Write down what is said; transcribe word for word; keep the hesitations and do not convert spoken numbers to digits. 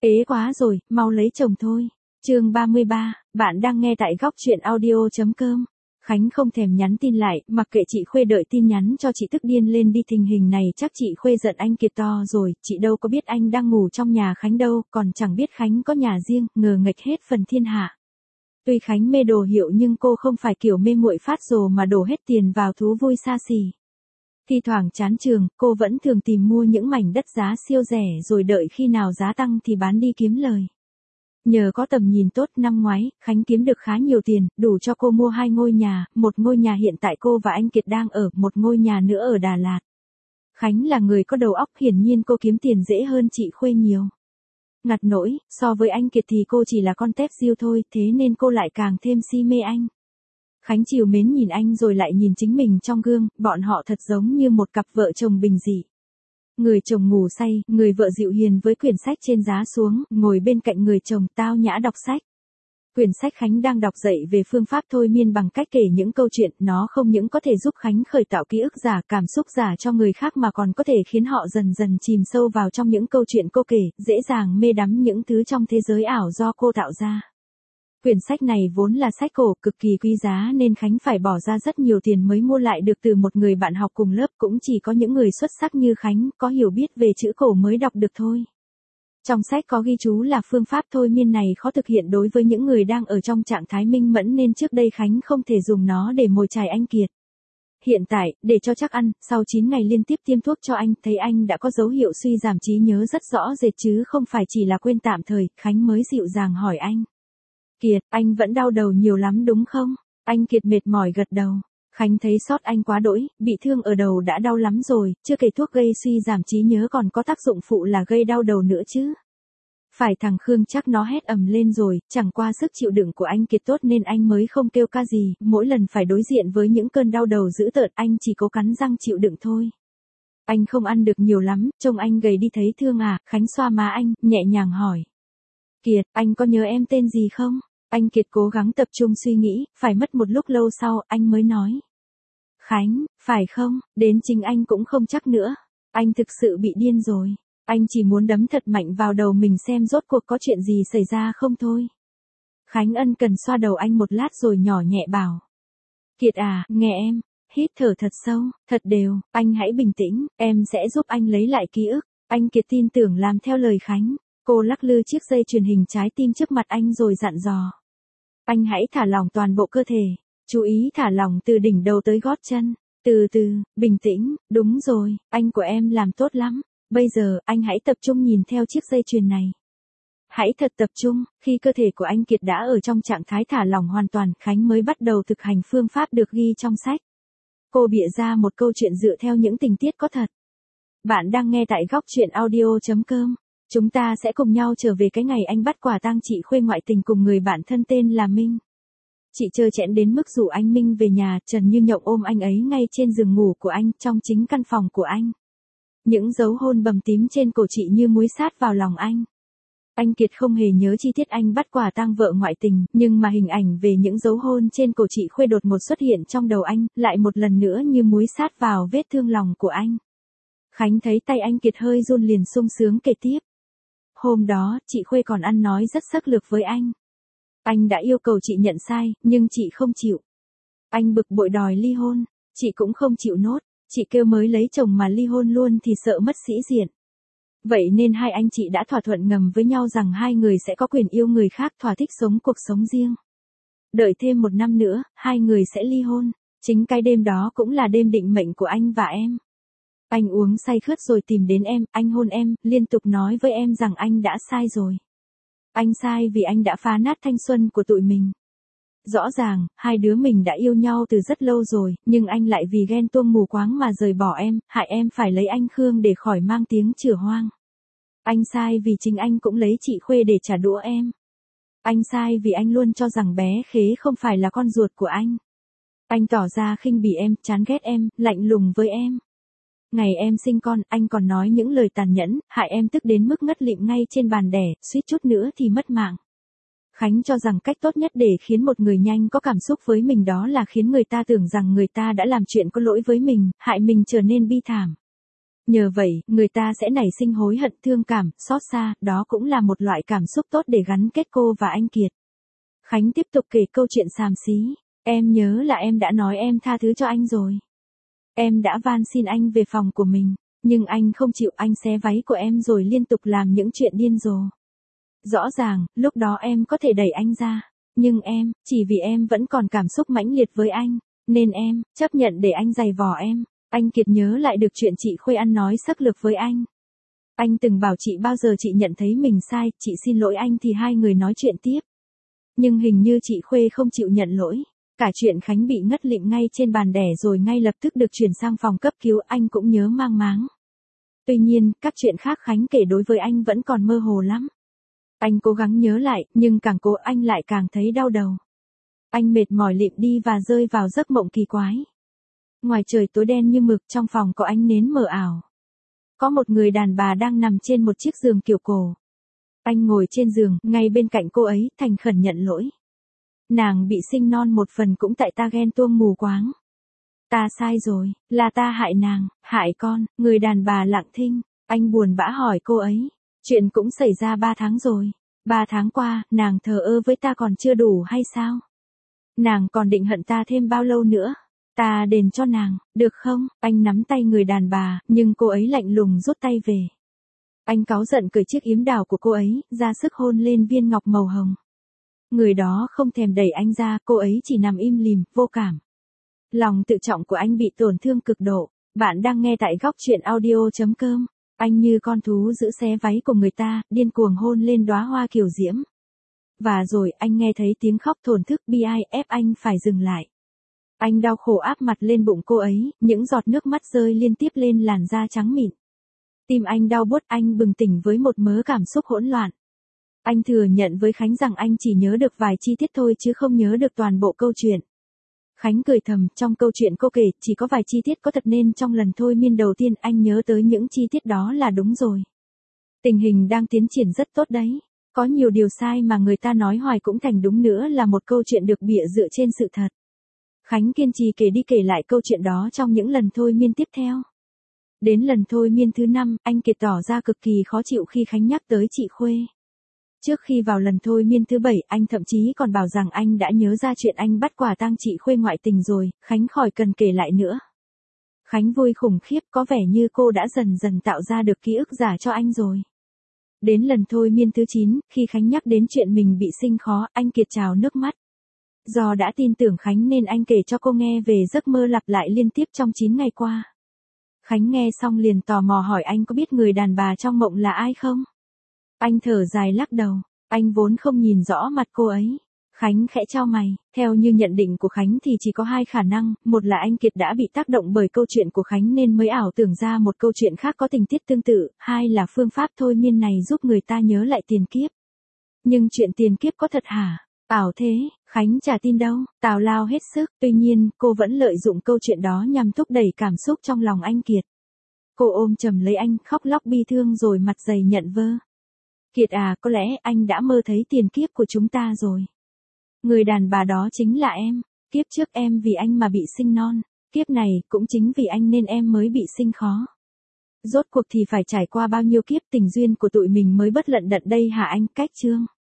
Ế quá rồi, mau lấy chồng thôi. Chương ba mươi ba, bạn đang nghe tại góc truyện audio.com. Khánh không thèm nhắn tin lại, mặc kệ chị Khuê đợi tin nhắn cho chị tức điên lên đi, tình hình này chắc chị Khuê giận anh Kiệt to rồi, chị đâu có biết anh đang ngủ trong nhà Khánh đâu, còn chẳng biết Khánh có nhà riêng, ngờ nghệch hết phần thiên hạ. Tuy Khánh mê đồ hiệu nhưng cô không phải kiểu mê muội phát rồ mà đổ hết tiền vào thú vui xa xỉ. Thi thoảng chán trường, cô vẫn thường tìm mua những mảnh đất giá siêu rẻ rồi đợi khi nào giá tăng thì bán đi kiếm lời. Nhờ có tầm nhìn tốt, năm ngoái, Khánh kiếm được khá nhiều tiền, đủ cho cô mua hai ngôi nhà, một ngôi nhà hiện tại cô và anh Kiệt đang ở, một ngôi nhà nữa ở Đà Lạt. Khánh là người có đầu óc, hiển nhiên cô kiếm tiền dễ hơn chị Khuê nhiều. Ngặt nỗi, so với anh Kiệt thì cô chỉ là con tép diêu thôi, thế nên cô lại càng thêm si mê anh. Khánh trìu mến nhìn anh rồi lại nhìn chính mình trong gương, bọn họ thật giống như một cặp vợ chồng bình dị. Người chồng ngủ say, người vợ dịu hiền với quyển sách trên giá xuống, ngồi bên cạnh người chồng tao nhã đọc sách. Quyển sách Khánh đang đọc dạy về phương pháp thôi miên bằng cách kể những câu chuyện, nó không những có thể giúp Khánh khởi tạo ký ức giả, cảm xúc giả cho người khác mà còn có thể khiến họ dần dần chìm sâu vào trong những câu chuyện cô kể, dễ dàng mê đắm những thứ trong thế giới ảo do cô tạo ra. Quyển sách này vốn là sách cổ cực kỳ quý giá nên Khánh phải bỏ ra rất nhiều tiền mới mua lại được từ một người bạn học cùng lớp, cũng chỉ có những người xuất sắc như Khánh, có hiểu biết về chữ cổ mới đọc được thôi. Trong sách có ghi chú là phương pháp thôi miên này khó thực hiện đối với những người đang ở trong trạng thái minh mẫn nên trước đây Khánh không thể dùng nó để mồi chài anh Kiệt. Hiện tại, để cho chắc ăn, sau chín ngày liên tiếp tiêm thuốc cho anh, thấy anh đã có dấu hiệu suy giảm trí nhớ rất rõ rệt chứ không phải chỉ là quên tạm thời, Khánh mới dịu dàng hỏi anh. Kiệt, anh vẫn đau đầu nhiều lắm đúng không? Anh Kiệt mệt mỏi gật đầu. Khánh thấy sót anh quá đỗi, bị thương ở đầu đã đau lắm rồi, chưa kể thuốc gây suy giảm trí nhớ còn có tác dụng phụ là gây đau đầu nữa chứ. Phải, thằng Khương chắc nó hét ầm lên rồi, chẳng qua sức chịu đựng của anh Kiệt tốt nên anh mới không kêu ca gì, mỗi lần phải đối diện với những cơn đau đầu dữ tợn anh chỉ cố cắn răng chịu đựng thôi. Anh không ăn được nhiều lắm, trông anh gầy đi thấy thương à, Khánh xoa má anh, nhẹ nhàng hỏi. Kiệt, anh có nhớ em tên gì không? Anh Kiệt cố gắng tập trung suy nghĩ, phải mất một lúc lâu sau, anh mới nói. Khánh, phải không, đến chính anh cũng không chắc nữa. Anh thực sự bị điên rồi. Anh chỉ muốn đấm thật mạnh vào đầu mình xem rốt cuộc có chuyện gì xảy ra không thôi. Khánh ân cần xoa đầu anh một lát rồi nhỏ nhẹ bảo. Kiệt à, nghe em, hít thở thật sâu, thật đều, anh hãy bình tĩnh, em sẽ giúp anh lấy lại ký ức. Anh Kiệt tin tưởng làm theo lời Khánh. Cô lắc lư chiếc dây chuyền hình trái tim trước mặt anh rồi dặn dò. Anh hãy thả lỏng toàn bộ cơ thể, chú ý thả lỏng từ đỉnh đầu tới gót chân, từ từ, bình tĩnh, đúng rồi, anh của em làm tốt lắm, bây giờ anh hãy tập trung nhìn theo chiếc dây chuyền này. Hãy thật tập trung, khi cơ thể của anh Kiệt đã ở trong trạng thái thả lỏng hoàn toàn, Khánh mới bắt đầu thực hành phương pháp được ghi trong sách. Cô bịa ra một câu chuyện dựa theo những tình tiết có thật. Bạn đang nghe tại góc truyện audio.com. Chúng ta sẽ cùng nhau trở về cái ngày anh bắt quả tang chị Khuê ngoại tình cùng người bạn thân tên là Minh. Chị trơ trẽn đến mức rủ anh Minh về nhà, Trần Như Nhộng ôm anh ấy ngay trên giường ngủ của anh, trong chính căn phòng của anh. Những dấu hôn bầm tím trên cổ chị như muối sát vào lòng anh. Anh Kiệt không hề nhớ chi tiết anh bắt quả tang vợ ngoại tình, nhưng mà hình ảnh về những dấu hôn trên cổ chị Khuê đột ngột xuất hiện trong đầu anh, lại một lần nữa như muối sát vào vết thương lòng của anh. Khánh thấy tay anh Kiệt hơi run liền sung sướng kể tiếp. Hôm đó, chị Khuê còn ăn nói rất sắc lược với anh. Anh đã yêu cầu chị nhận sai, nhưng chị không chịu. Anh bực bội đòi ly hôn, chị cũng không chịu nốt, chị kêu mới lấy chồng mà ly hôn luôn thì sợ mất sĩ diện. Vậy nên hai anh chị đã thỏa thuận ngầm với nhau rằng hai người sẽ có quyền yêu người khác, thỏa thích sống cuộc sống riêng. Đợi thêm một năm nữa, hai người sẽ ly hôn, chính cái đêm đó cũng là đêm định mệnh của anh và em. Anh uống say khướt rồi tìm đến em, anh hôn em, liên tục nói với em rằng anh đã sai rồi. Anh sai vì anh đã phá nát thanh xuân của tụi mình. Rõ ràng, hai đứa mình đã yêu nhau từ rất lâu rồi, nhưng anh lại vì ghen tuông mù quáng mà rời bỏ em, hại em phải lấy anh Khương để khỏi mang tiếng chửa hoang. Anh sai vì chính anh cũng lấy chị Khuê để trả đũa em. Anh sai vì anh luôn cho rằng bé Khế không phải là con ruột của anh. Anh tỏ ra khinh bỉ em, chán ghét em, lạnh lùng với em. Ngày em sinh con, anh còn nói những lời tàn nhẫn, hại em tức đến mức ngất lịm ngay trên bàn đẻ, suýt chút nữa thì mất mạng. Khánh cho rằng cách tốt nhất để khiến một người nhanh có cảm xúc với mình đó là khiến người ta tưởng rằng người ta đã làm chuyện có lỗi với mình, hại mình trở nên bi thảm. Nhờ vậy, người ta sẽ nảy sinh hối hận, thương cảm, xót xa, đó cũng là một loại cảm xúc tốt để gắn kết cô và anh Kiệt. Khánh tiếp tục kể câu chuyện xàm xí. Em nhớ là em đã nói em tha thứ cho anh rồi. Em đã van xin anh về phòng của mình, nhưng anh không chịu, anh xé váy của em rồi liên tục làm những chuyện điên rồ. Rõ ràng, lúc đó em có thể đẩy anh ra, nhưng em, chỉ vì em vẫn còn cảm xúc mãnh liệt với anh, nên em, chấp nhận để anh giày vò em. Anh Kiệt nhớ lại được chuyện chị Khuê ăn nói sắc lược với anh. Anh từng bảo chị bao giờ chị nhận thấy mình sai, chị xin lỗi anh thì hai người nói chuyện tiếp. Nhưng hình như chị Khuê không chịu nhận lỗi. Cả chuyện Khánh bị ngất lịm ngay trên bàn đẻ rồi ngay lập tức được chuyển sang phòng cấp cứu, anh cũng nhớ mang máng. Tuy nhiên, các chuyện khác Khánh kể đối với anh vẫn còn mơ hồ lắm. Anh cố gắng nhớ lại, nhưng càng cố anh lại càng thấy đau đầu. Anh mệt mỏi lịm đi và rơi vào giấc mộng kỳ quái. Ngoài trời tối đen như mực, trong phòng có ánh nến mờ ảo. Có một người đàn bà đang nằm trên một chiếc giường kiểu cổ. Anh ngồi trên giường, ngay bên cạnh cô ấy, thành khẩn nhận lỗi. Nàng bị sinh non một phần cũng tại ta ghen tuông mù quáng. Ta sai rồi, là ta hại nàng, hại con. Người đàn bà lặng thinh, anh buồn bã hỏi cô ấy. Chuyện cũng xảy ra ba tháng rồi. Ba tháng qua, nàng thờ ơ với ta còn chưa đủ hay sao? Nàng còn định hận ta thêm bao lâu nữa? Ta đền cho nàng, được không? Anh nắm tay người đàn bà, nhưng cô ấy lạnh lùng rút tay về. Anh cáu giận cởi chiếc yếm đào của cô ấy, ra sức hôn lên viên ngọc màu hồng. Người đó không thèm đẩy anh ra, cô ấy chỉ nằm im lìm, vô cảm. Lòng tự trọng của anh bị tổn thương cực độ. Bạn đang nghe tại góc truyện audio chấm com. Anh như con thú giữ xé váy của người ta, điên cuồng hôn lên đóa hoa kiều diễm. Và rồi anh nghe thấy tiếng khóc thổn thức bi ai ép anh phải dừng lại. Anh đau khổ áp mặt lên bụng cô ấy, những giọt nước mắt rơi liên tiếp lên làn da trắng mịn. Tim anh đau buốt, anh bừng tỉnh với một mớ cảm xúc hỗn loạn. Anh thừa nhận với Khánh rằng anh chỉ nhớ được vài chi tiết thôi chứ không nhớ được toàn bộ câu chuyện. Khánh cười thầm, trong câu chuyện cô kể, chỉ có vài chi tiết có thật nên trong lần thôi miên đầu tiên anh nhớ tới những chi tiết đó là đúng rồi. Tình hình đang tiến triển rất tốt đấy. Có nhiều điều sai mà người ta nói hoài cũng thành đúng nữa là một câu chuyện được bịa dựa trên sự thật. Khánh kiên trì kể đi kể lại câu chuyện đó trong những lần thôi miên tiếp theo. Đến lần thôi miên thứ năm, anh Kiệt tỏ ra cực kỳ khó chịu khi Khánh nhắc tới chị Khuê. Trước khi vào lần thôi miên thứ bảy, anh thậm chí còn bảo rằng anh đã nhớ ra chuyện anh bắt quả tang chị Khuê ngoại tình rồi, Khánh khỏi cần kể lại nữa. Khánh vui khủng khiếp, có vẻ như cô đã dần dần tạo ra được ký ức giả cho anh rồi. Đến lần thôi miên thứ chín, khi Khánh nhắc đến chuyện mình bị sinh khó, anh Kiệt trào nước mắt. Do đã tin tưởng Khánh nên anh kể cho cô nghe về giấc mơ lặp lại liên tiếp trong chín ngày qua. Khánh nghe xong liền tò mò hỏi anh có biết người đàn bà trong mộng là ai không? Anh thở dài lắc đầu, anh vốn không nhìn rõ mặt cô ấy. Khánh khẽ chau mày, theo như nhận định của Khánh thì chỉ có hai khả năng, một là anh Kiệt đã bị tác động bởi câu chuyện của Khánh nên mới ảo tưởng ra một câu chuyện khác có tình tiết tương tự, hai là phương pháp thôi miên này giúp người ta nhớ lại tiền kiếp. Nhưng chuyện tiền kiếp có thật hả? Ảo thế, Khánh chả tin đâu, tào lao hết sức, tuy nhiên, cô vẫn lợi dụng câu chuyện đó nhằm thúc đẩy cảm xúc trong lòng anh Kiệt. Cô ôm chầm lấy anh, khóc lóc bi thương rồi mặt dày nhận vơ. Kiệt à, có lẽ anh đã mơ thấy tiền kiếp của chúng ta rồi. Người đàn bà đó chính là em, kiếp trước em vì anh mà bị sinh non, kiếp này cũng chính vì anh nên em mới bị sinh khó. Rốt cuộc thì phải trải qua bao nhiêu kiếp tình duyên của tụi mình mới bất lận đận đây hả anh? Cách chương